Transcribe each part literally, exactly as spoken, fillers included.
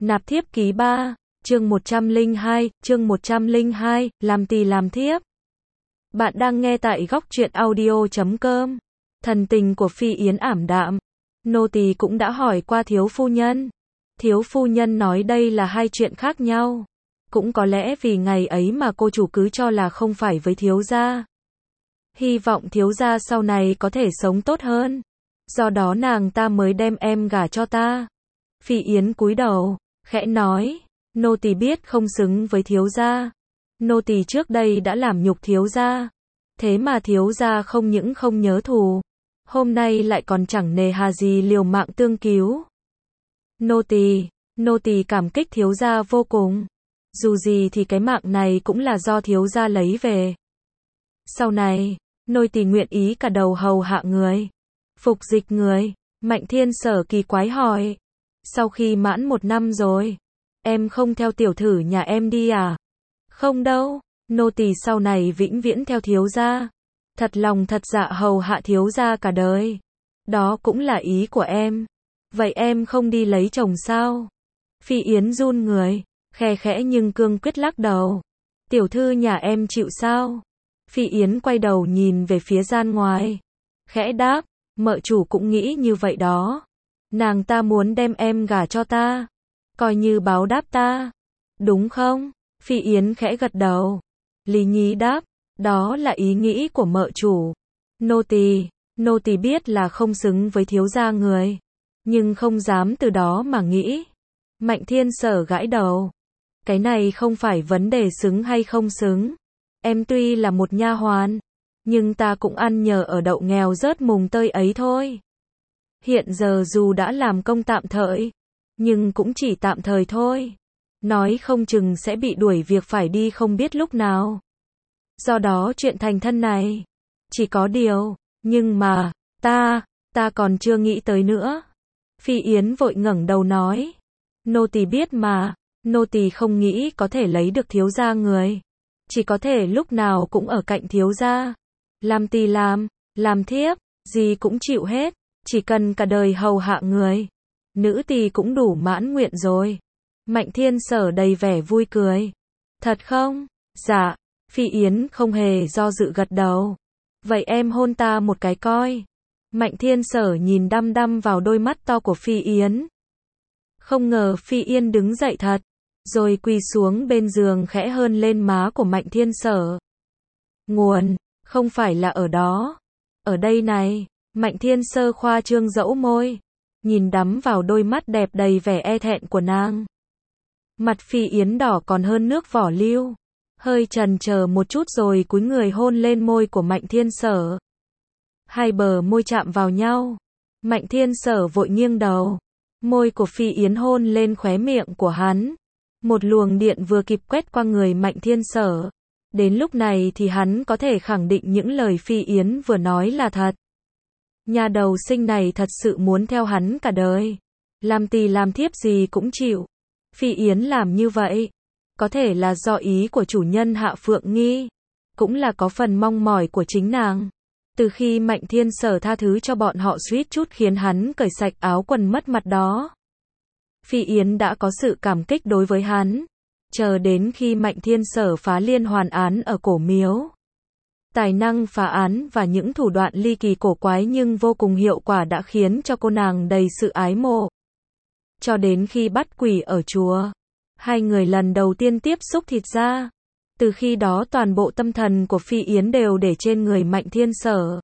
Nạp thiếp ký ba, chương một trăm lẻ hai, chương một trăm lẻ hai, làm tỳ làm thiếp. Bạn đang nghe tại góc truyện audio chấm com. Thần tình của Phi Yến ảm đạm. Nô tỳ cũng đã hỏi qua thiếu phu nhân. Thiếu phu nhân nói đây là hai chuyện khác nhau. Cũng có lẽ vì ngày ấy mà cô chủ cứ cho là không phải với thiếu gia. Hy vọng thiếu gia sau này có thể sống tốt hơn. Do đó nàng ta mới đem em gả cho ta. Phi Yến cúi đầu, khẽ nói, nô tỳ biết không xứng với thiếu gia. Nô tỳ trước đây đã làm nhục thiếu gia. Thế mà thiếu gia không những không nhớ thù, hôm nay lại còn chẳng nề hà gì liều mạng tương cứu. Nô tỳ, nô tỳ cảm kích thiếu gia vô cùng. Dù gì thì cái mạng này cũng là do thiếu gia lấy về. Sau này, nô tỳ nguyện ý cả đầu hầu hạ người, phục dịch người. Mạnh Thiên Sở kỳ quái hỏi, sau khi mãn một năm rồi, em không theo tiểu thử nhà em đi à? Không đâu, nô tỳ sau này vĩnh viễn theo thiếu gia, thật lòng thật dạ hầu hạ thiếu gia cả đời. Đó cũng là ý của em. Vậy em không đi lấy chồng sao? Phi Yến run người, khe khẽ nhưng cương quyết lắc đầu. Tiểu thư nhà em chịu sao? Phi Yến quay đầu nhìn về phía gian ngoài, khẽ đáp, mợ chủ cũng nghĩ như vậy đó. Nàng ta muốn đem em gả cho ta, coi như báo đáp ta, đúng không? Phi Yến khẽ gật đầu. Lý Nhí đáp, đó là ý nghĩ của mợ chủ. Nô tỳ, nô tỳ biết là không xứng với thiếu gia người, nhưng không dám từ đó mà nghĩ. Mạnh Thiên Sở gãi đầu. Cái này không phải vấn đề xứng hay không xứng. Em tuy là một nha hoàn, nhưng ta cũng ăn nhờ ở đậu nghèo rớt mùng tơi ấy thôi. Hiện giờ dù đã làm công tạm thời, nhưng cũng chỉ tạm thời thôi. Nói không chừng sẽ bị đuổi việc phải đi không biết lúc nào. Do đó chuyện thành thân này, chỉ có điều, nhưng mà, ta, ta còn chưa nghĩ tới nữa. Phi Yến vội ngẩng đầu nói, nô tỳ biết mà, nô tỳ không nghĩ có thể lấy được thiếu gia người. Chỉ có thể lúc nào cũng ở cạnh thiếu gia. Làm tỳ làm, làm thiếp, gì cũng chịu hết, chỉ cần cả đời hầu hạ người. Nữ tỳ cũng đủ mãn nguyện rồi. Mạnh Thiên Sở đầy vẻ vui cười. Thật không? Dạ. Phi Yến không hề do dự gật đầu. Vậy em hôn ta một cái coi. Mạnh Thiên Sở nhìn đăm đăm vào đôi mắt to của Phi Yến. Không ngờ Phi Yến đứng dậy thật, rồi quỳ xuống bên giường khẽ hôn lên má của Mạnh Thiên Sở. Nguồn, không phải là ở đó. Ở đây này. Mạnh Thiên Sơ khoa trương dẫu môi, nhìn đắm vào đôi mắt đẹp đầy vẻ e thẹn của nàng. Mặt Phi Yến đỏ còn hơn nước vỏ lưu, hơi chần chờ một chút rồi cúi người hôn lên môi của Mạnh Thiên Sở. Hai bờ môi chạm vào nhau, Mạnh Thiên Sở vội nghiêng đầu, môi của Phi Yến hôn lên khóe miệng của hắn. Một luồng điện vừa kịp quét qua người Mạnh Thiên Sở. Đến lúc này thì hắn có thể khẳng định những lời Phi Yến vừa nói là thật. Nhà đầu sinh này thật sự muốn theo hắn cả đời. Làm tỳ làm thiếp gì cũng chịu. Phi Yến làm như vậy, có thể là do ý của chủ nhân Hạ Phượng Nghi, cũng là có phần mong mỏi của chính nàng. Từ khi Mạnh Thiên Sở tha thứ cho bọn họ suýt chút khiến hắn cởi sạch áo quần mất mặt đó, Phi Yến đã có sự cảm kích đối với hắn. Chờ đến khi Mạnh Thiên Sở phá liên hoàn án ở cổ miếu, tài năng phá án và những thủ đoạn ly kỳ cổ quái nhưng vô cùng hiệu quả đã khiến cho cô nàng đầy sự ái mộ. Cho đến khi bắt quỷ ở chùa, hai người lần đầu tiên tiếp xúc thịt da. Từ khi đó toàn bộ tâm thần của Phi Yến đều để trên người Mạnh Thiên Sở.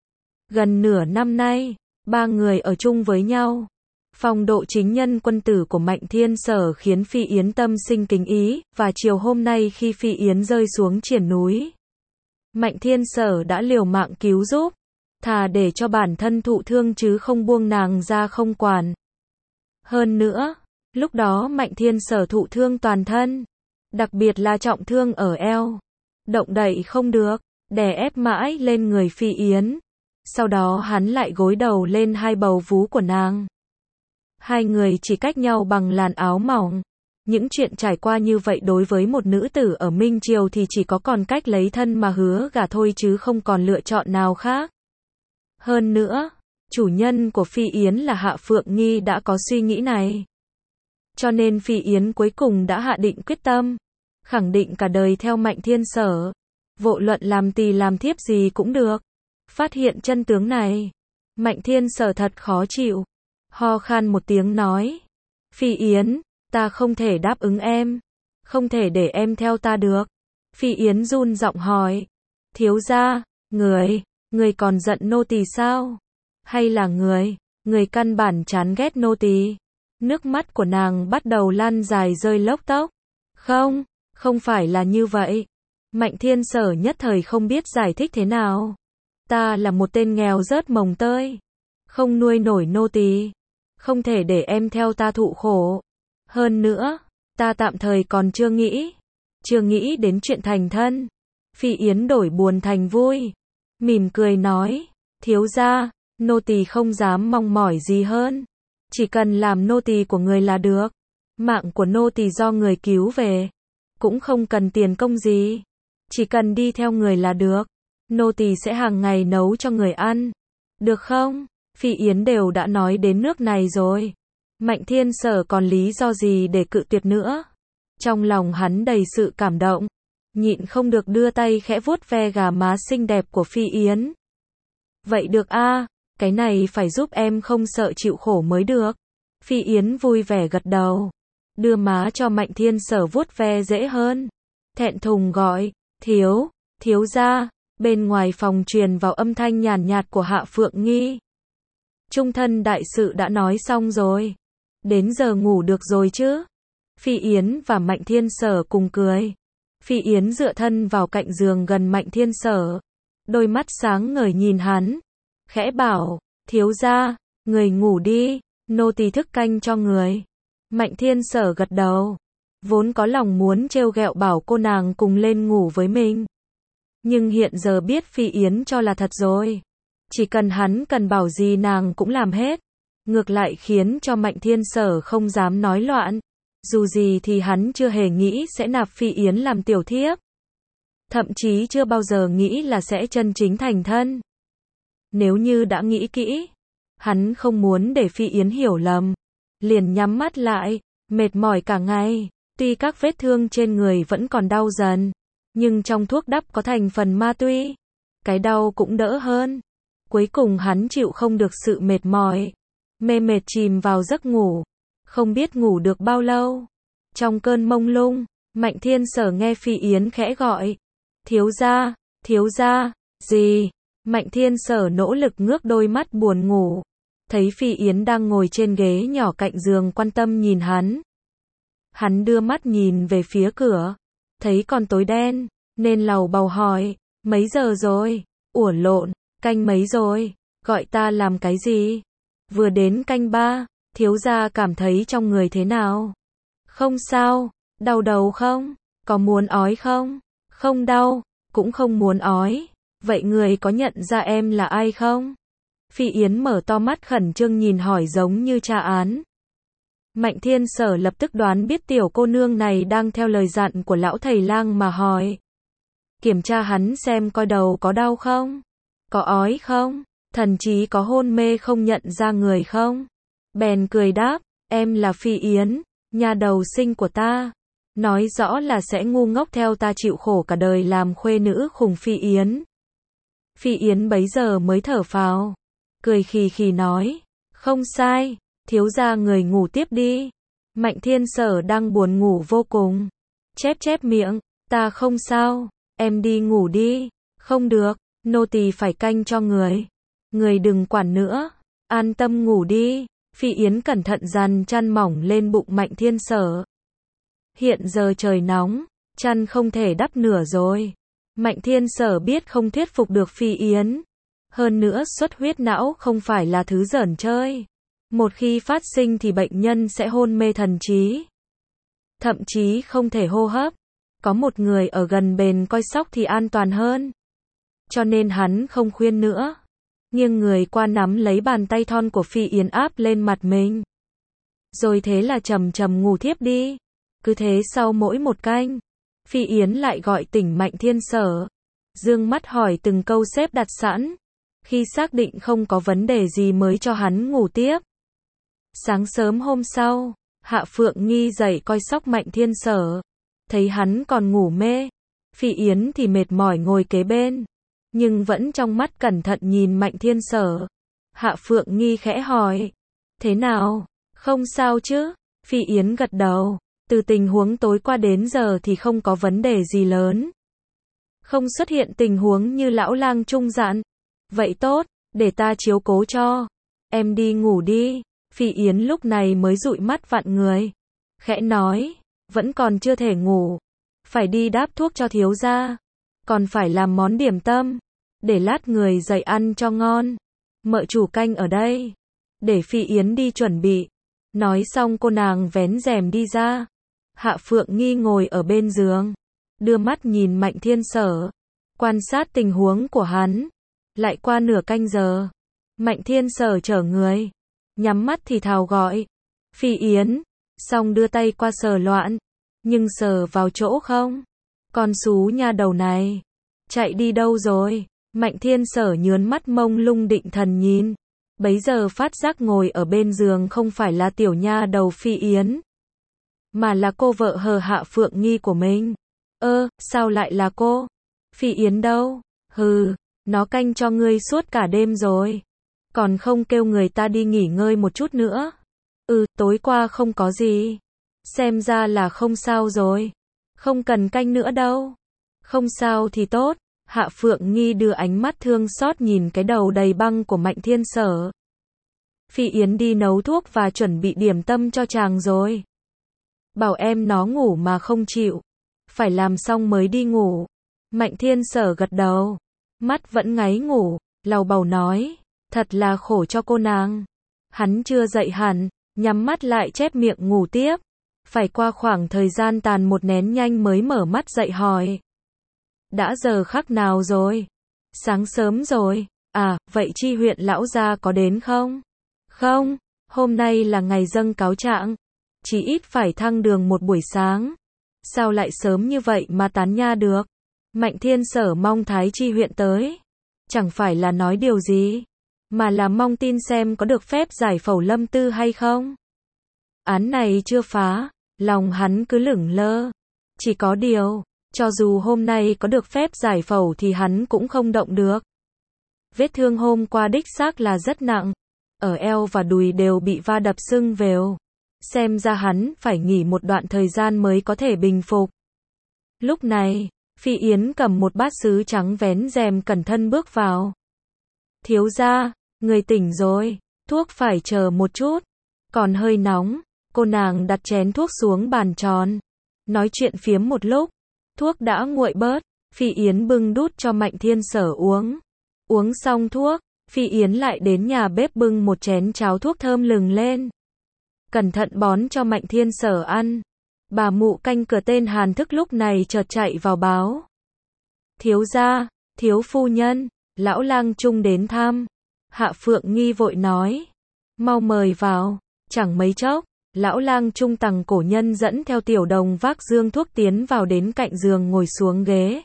Gần nửa năm nay, ba người ở chung với nhau. Phong độ chính nhân quân tử của Mạnh Thiên Sở khiến Phi Yến tâm sinh kính ý, và chiều hôm nay khi Phi Yến rơi xuống triển núi, Mạnh Thiên Sở đã liều mạng cứu giúp, thà để cho bản thân thụ thương chứ không buông nàng ra không quản. Hơn nữa, lúc đó Mạnh Thiên Sở thụ thương toàn thân, đặc biệt là trọng thương ở eo, động đậy không được, đè ép mãi lên người Phi Yến. Sau đó hắn lại gối đầu lên hai bầu vú của nàng. Hai người chỉ cách nhau bằng làn áo mỏng. Những chuyện trải qua như vậy đối với một nữ tử ở Minh Triều thì chỉ có còn cách lấy thân mà hứa gả thôi chứ không còn lựa chọn nào khác. Hơn nữa, chủ nhân của Phi Yến là Hạ Phượng Nghi đã có suy nghĩ này. Cho nên Phi Yến cuối cùng đã hạ định quyết tâm, khẳng định cả đời theo Mạnh Thiên Sở. Vô luận làm tỳ làm thiếp gì cũng được. Phát hiện chân tướng này, Mạnh Thiên Sở thật khó chịu. Ho khan một tiếng nói. Phi Yến, ta không thể đáp ứng em. Không thể để em theo ta được. Phi Yến run giọng hỏi. Thiếu gia, người, người còn giận nô tỳ sao? Hay là người, người căn bản chán ghét nô tỳ? Nước mắt của nàng bắt đầu lan dài rơi lốc tốc. Không, không phải là như vậy. Mạnh Thiên Sở nhất thời không biết giải thích thế nào. Ta là một tên nghèo rớt mồng tơi. Không nuôi nổi nô tỳ. Không thể để em theo ta thụ khổ. Hơn nữa, ta tạm thời còn chưa nghĩ. Chưa nghĩ đến chuyện thành thân. Phi Yến đổi buồn thành vui. Mỉm cười nói. Thiếu gia, nô tỳ không dám mong mỏi gì hơn. Chỉ cần làm nô tỳ của người là được. Mạng của nô tỳ do người cứu về. Cũng không cần tiền công gì. Chỉ cần đi theo người là được. Nô tỳ sẽ hàng ngày nấu cho người ăn. Được không? Phi Yến đều đã nói đến nước này rồi. Mạnh Thiên Sở còn lý do gì để cự tuyệt nữa? Trong lòng hắn đầy sự cảm động. Nhịn không được đưa tay khẽ vuốt ve gà má xinh đẹp của Phi Yến. Vậy được a, cái này phải giúp em không sợ chịu khổ mới được. Phi Yến vui vẻ gật đầu. Đưa má cho Mạnh Thiên Sở vuốt ve dễ hơn. Thẹn thùng gọi. Thiếu, thiếu gia. Bên ngoài phòng truyền vào âm thanh nhàn nhạt của Hạ Phượng Nghi. Trung thân đại sự đã nói xong rồi. Đến giờ ngủ được rồi chứ? Phi Yến và Mạnh Thiên Sở cùng cười. Phi Yến dựa thân vào cạnh giường gần Mạnh Thiên Sở. Đôi mắt sáng ngời nhìn hắn. Khẽ bảo, thiếu gia, người ngủ đi, nô tỳ thức canh cho người. Mạnh Thiên Sở gật đầu. Vốn có lòng muốn trêu ghẹo bảo cô nàng cùng lên ngủ với mình. Nhưng hiện giờ biết Phi Yến cho là thật rồi. Chỉ cần hắn cần bảo gì nàng cũng làm hết. Ngược lại khiến cho Mạnh Thiên Sở không dám nói loạn. Dù gì thì hắn chưa hề nghĩ sẽ nạp Phi Yến làm tiểu thiếp. Thậm chí chưa bao giờ nghĩ là sẽ chân chính thành thân. Nếu như đã nghĩ kỹ, hắn không muốn để Phi Yến hiểu lầm. Liền nhắm mắt lại, mệt mỏi cả ngày. Tuy các vết thương trên người vẫn còn đau dần, nhưng trong thuốc đắp có thành phần ma túy. Cái đau cũng đỡ hơn. Cuối cùng hắn chịu không được sự mệt mỏi. Mê mệt chìm vào giấc ngủ. Không biết ngủ được bao lâu. Trong cơn mông lung, Mạnh Thiên Sở nghe Phi Yến khẽ gọi. Thiếu gia, thiếu gia, gì? Mạnh Thiên Sở nỗ lực ngước đôi mắt buồn ngủ. Thấy Phi Yến đang ngồi trên ghế nhỏ cạnh giường quan tâm nhìn hắn. Hắn đưa mắt nhìn về phía cửa. Thấy còn tối đen, nên lầu bầu hỏi. Mấy giờ rồi? Ủa lộn, canh mấy rồi? Gọi ta làm cái gì? Vừa đến canh ba. Thiếu gia cảm thấy trong người thế nào? Không sao. Đau đầu không? Có muốn ói không? Không đau, cũng không muốn ói. Vậy người có nhận ra em là ai không? Phi Yến mở to mắt khẩn trương nhìn hỏi giống như tra án. Mạnh Thiên Sở lập tức đoán biết tiểu cô nương này đang theo lời dặn của lão thầy lang mà hỏi. Kiểm tra hắn xem coi đầu có đau không? Có ói không? Thần trí có hôn mê không nhận ra người không? Bèn cười đáp, em là Phi Yến, nhà đầu sinh của ta. Nói rõ là sẽ ngu ngốc theo ta chịu khổ cả đời làm khuê nữ khùng Phi Yến. Phi Yến bấy giờ mới thở phào. Cười khì khì nói, không sai, thiếu gia người ngủ tiếp đi. Mạnh Thiên Sở đang buồn ngủ vô cùng. Chép chép miệng, ta không sao, em đi ngủ đi. Không được, nô tỳ phải canh cho người. Người đừng quản nữa, an tâm ngủ đi. Phi Yến cẩn thận dằn chăn mỏng lên bụng Mạnh Thiên Sở. Hiện giờ trời nóng, chăn không thể đắp nửa rồi. Mạnh Thiên Sở biết không thuyết phục được Phi Yến. Hơn nữa xuất huyết não không phải là thứ giỡn chơi. Một khi phát sinh thì bệnh nhân sẽ hôn mê thần trí. Thậm chí không thể hô hấp. Có một người ở gần bền coi sóc thì an toàn hơn. Cho nên hắn không khuyên nữa. Nghiêng người qua nắm lấy bàn tay thon của Phi Yến áp lên mặt mình. Rồi thế là chầm chầm ngủ thiếp đi. Cứ thế sau mỗi một canh, Phi Yến lại gọi tỉnh Mạnh Thiên Sở. Dương mắt hỏi từng câu xếp đặt sẵn. Khi xác định không có vấn đề gì mới cho hắn ngủ tiếp. Sáng sớm hôm sau, Hạ Phượng Nghi dậy coi sóc Mạnh Thiên Sở. Thấy hắn còn ngủ mê. Phi Yến thì mệt mỏi ngồi kế bên. Nhưng vẫn trong mắt cẩn thận nhìn Mạnh Thiên Sở. Hạ Phượng Nghi khẽ hỏi. Thế nào? Không sao chứ? Phi Yến gật đầu. Từ tình huống tối qua đến giờ thì không có vấn đề gì lớn. Không xuất hiện tình huống như lão lang trung dặn. Vậy tốt, để ta chiếu cố cho. Em đi ngủ đi. Phi Yến lúc này mới dụi mắt vặn người. Khẽ nói, vẫn còn chưa thể ngủ. Phải đi đáp thuốc cho thiếu gia. Còn phải làm món điểm tâm. Để lát người dậy ăn cho ngon. Mợ chủ canh ở đây. Để Phi Yến đi chuẩn bị. Nói xong cô nàng vén rèm đi ra. Hạ Phượng Nghi ngồi ở bên giường. Đưa mắt nhìn Mạnh Thiên Sở. Quan sát tình huống của hắn. Lại qua nửa canh giờ. Mạnh Thiên Sở chở người. Nhắm mắt thì thào gọi. Phi Yến. Xong đưa tay qua sờ loạn. Nhưng sờ vào chỗ không. Con xú nha đầu này. Chạy đi đâu rồi? Mạnh Thiên Sở nhớn mắt mông lung định thần nhìn. Bấy giờ phát giác ngồi ở bên giường không phải là tiểu nha đầu Phi Yến. Mà là cô vợ hờ Hạ Phượng Nghi của mình. Ơ, sao lại là cô? Phi Yến đâu? Hừ, nó canh cho ngươi suốt cả đêm rồi. Còn không kêu người ta đi nghỉ ngơi một chút nữa. Ừ, tối qua không có gì. Xem ra là không sao rồi. Không cần canh nữa đâu. Không sao thì tốt. Hạ Phượng Nghi đưa ánh mắt thương xót nhìn cái đầu đầy băng của Mạnh Thiên Sở. Phi Yến đi nấu thuốc và chuẩn bị điểm tâm cho chàng rồi. Bảo em nó ngủ mà không chịu. Phải làm xong mới đi ngủ. Mạnh Thiên Sở gật đầu. Mắt vẫn ngáy ngủ. Lầu bầu nói. Thật là khổ cho cô nàng. Hắn chưa dậy hẳn. Nhắm mắt lại chép miệng ngủ tiếp. Phải qua khoảng thời gian tàn một nén nhanh mới mở mắt dậy hỏi. Đã giờ khắc nào rồi? Sáng sớm rồi. À, vậy Chi huyện lão gia có đến không? Không, hôm nay là ngày dâng cáo trạng. Chỉ ít phải thăng đường một buổi sáng. Sao lại sớm như vậy mà tán nha được? Mạnh Thiên Sở mong Thái Chi huyện tới. Chẳng phải là nói điều gì, mà là mong tin xem có được phép giải phẫu Lâm Tư hay không. Án này chưa phá, lòng hắn cứ lửng lơ. Chỉ có điều, cho dù hôm nay có được phép giải phẫu thì hắn cũng không động được. Vết thương hôm qua đích xác là rất nặng. Ở eo và đùi đều bị va đập sưng vèo. Xem ra hắn phải nghỉ một đoạn thời gian mới có thể bình phục. Lúc này, Phi Yến cầm một bát sứ trắng vén rèm cẩn thận bước vào. Thiếu gia, người tỉnh rồi, thuốc phải chờ một chút. Còn hơi nóng, cô nàng đặt chén thuốc xuống bàn tròn. Nói chuyện phiếm một lúc, thuốc đã nguội bớt. Phi Yến bưng đút cho Mạnh Thiên Sở uống. Uống xong thuốc, Phi Yến lại đến nhà bếp bưng một chén cháo thuốc thơm lừng lên. Cẩn thận bón cho Mạnh Thiên Sở ăn. Bà mụ canh cửa tên Hàn Thức lúc này chợt chạy vào báo. Thiếu gia, thiếu phu nhân, lão lang trung đến thăm. Hạ Phượng Nghi vội nói. Mau mời vào. Chẳng mấy chốc, lão lang trung tằng cổ nhân dẫn theo tiểu đồng vác dương thuốc tiến vào đến cạnh giường ngồi xuống ghế.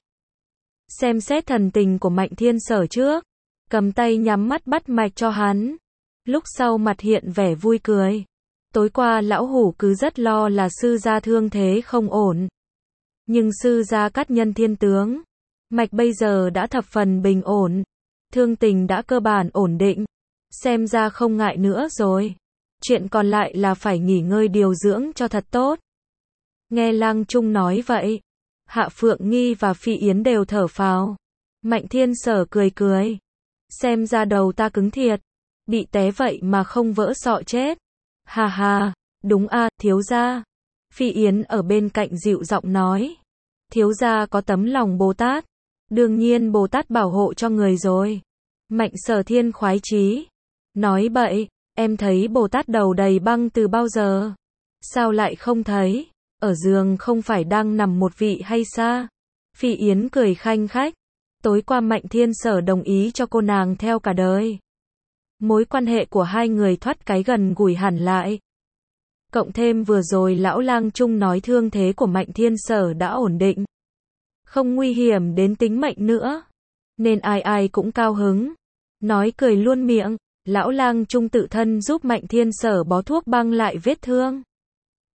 Xem xét thần tình của Mạnh Thiên Sở trước. Cầm tay nhắm mắt bắt mạch cho hắn. Lúc sau mặt hiện vẻ vui cười. Tối qua lão hủ cứ rất lo là sư gia thương thế không ổn. Nhưng sư gia cắt nhân thiên tướng. Mạch bây giờ đã thập phần bình ổn. Thương tình đã cơ bản ổn định. Xem ra không ngại nữa rồi. Chuyện còn lại là phải nghỉ ngơi điều dưỡng cho thật tốt. Nghe Lang Trung nói vậy. Hạ Phượng Nghi và Phi Yến đều thở phào. Mạnh Thiên Sở cười cười. Xem ra đầu ta cứng thiệt. Bị té vậy mà không vỡ sọ chết. Hà hà, đúng a, thiếu gia. Phi Yến ở bên cạnh dịu giọng nói. Thiếu gia có tấm lòng Bồ Tát. Đương nhiên Bồ Tát bảo hộ cho người rồi. Mạnh Sở Thiên khoái chí. Nói bậy, em thấy Bồ Tát đầu đầy băng từ bao giờ? Sao lại không thấy? Ở giường không phải đang nằm một vị hay sao? Phi Yến cười khanh khách. Tối qua Mạnh Thiên Sở đồng ý cho cô nàng theo cả đời. Mối quan hệ của hai người thoát cái gần gũi hẳn lại. Cộng thêm vừa rồi lão lang trung nói thương thế của Mạnh Thiên Sở đã ổn định. Không nguy hiểm đến tính mệnh nữa. Nên ai ai cũng cao hứng. Nói cười luôn miệng, lão lang trung tự thân giúp Mạnh Thiên Sở bó thuốc băng lại vết thương.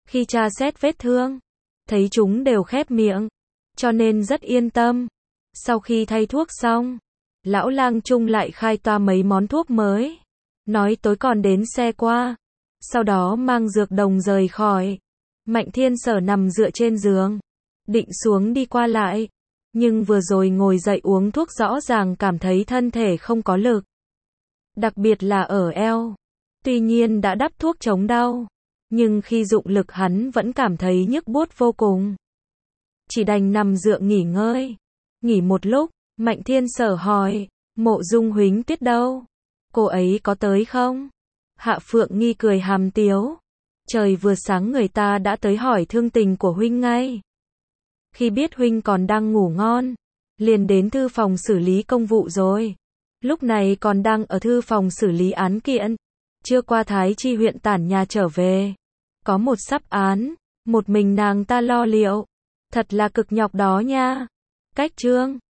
Khi tra xét vết thương, thấy chúng đều khép miệng, cho nên rất yên tâm. Sau khi thay thuốc xong, lão lang Trung lại khai toa mấy món thuốc mới, nói tối còn đến xe qua, sau đó mang dược đồng rời khỏi. Mạnh Thiên Sở nằm dựa trên giường, định xuống đi qua lại, nhưng vừa rồi ngồi dậy uống thuốc rõ ràng cảm thấy thân thể không có lực, đặc biệt là ở eo. Tuy nhiên đã đắp thuốc chống đau, nhưng khi dụng lực hắn vẫn cảm thấy nhức buốt vô cùng. Chỉ đành nằm dựa nghỉ ngơi. Nghỉ một lúc, Mạnh Thiên Sở hỏi, Mộ Dung Huỳnh Tuyết đâu? Cô ấy có tới không? Hạ Phượng Nghi cười hàm tiếu. Trời vừa sáng người ta đã tới hỏi thương tình của huynh ngay. Khi biết huynh còn đang ngủ ngon, liền đến thư phòng xử lý công vụ rồi. Lúc này còn đang ở thư phòng xử lý án kiện. Chưa qua Thái Chi huyện tản nhà trở về. Có một sắp án, một mình nàng ta lo liệu. Thật là cực nhọc đó nha. Cách chương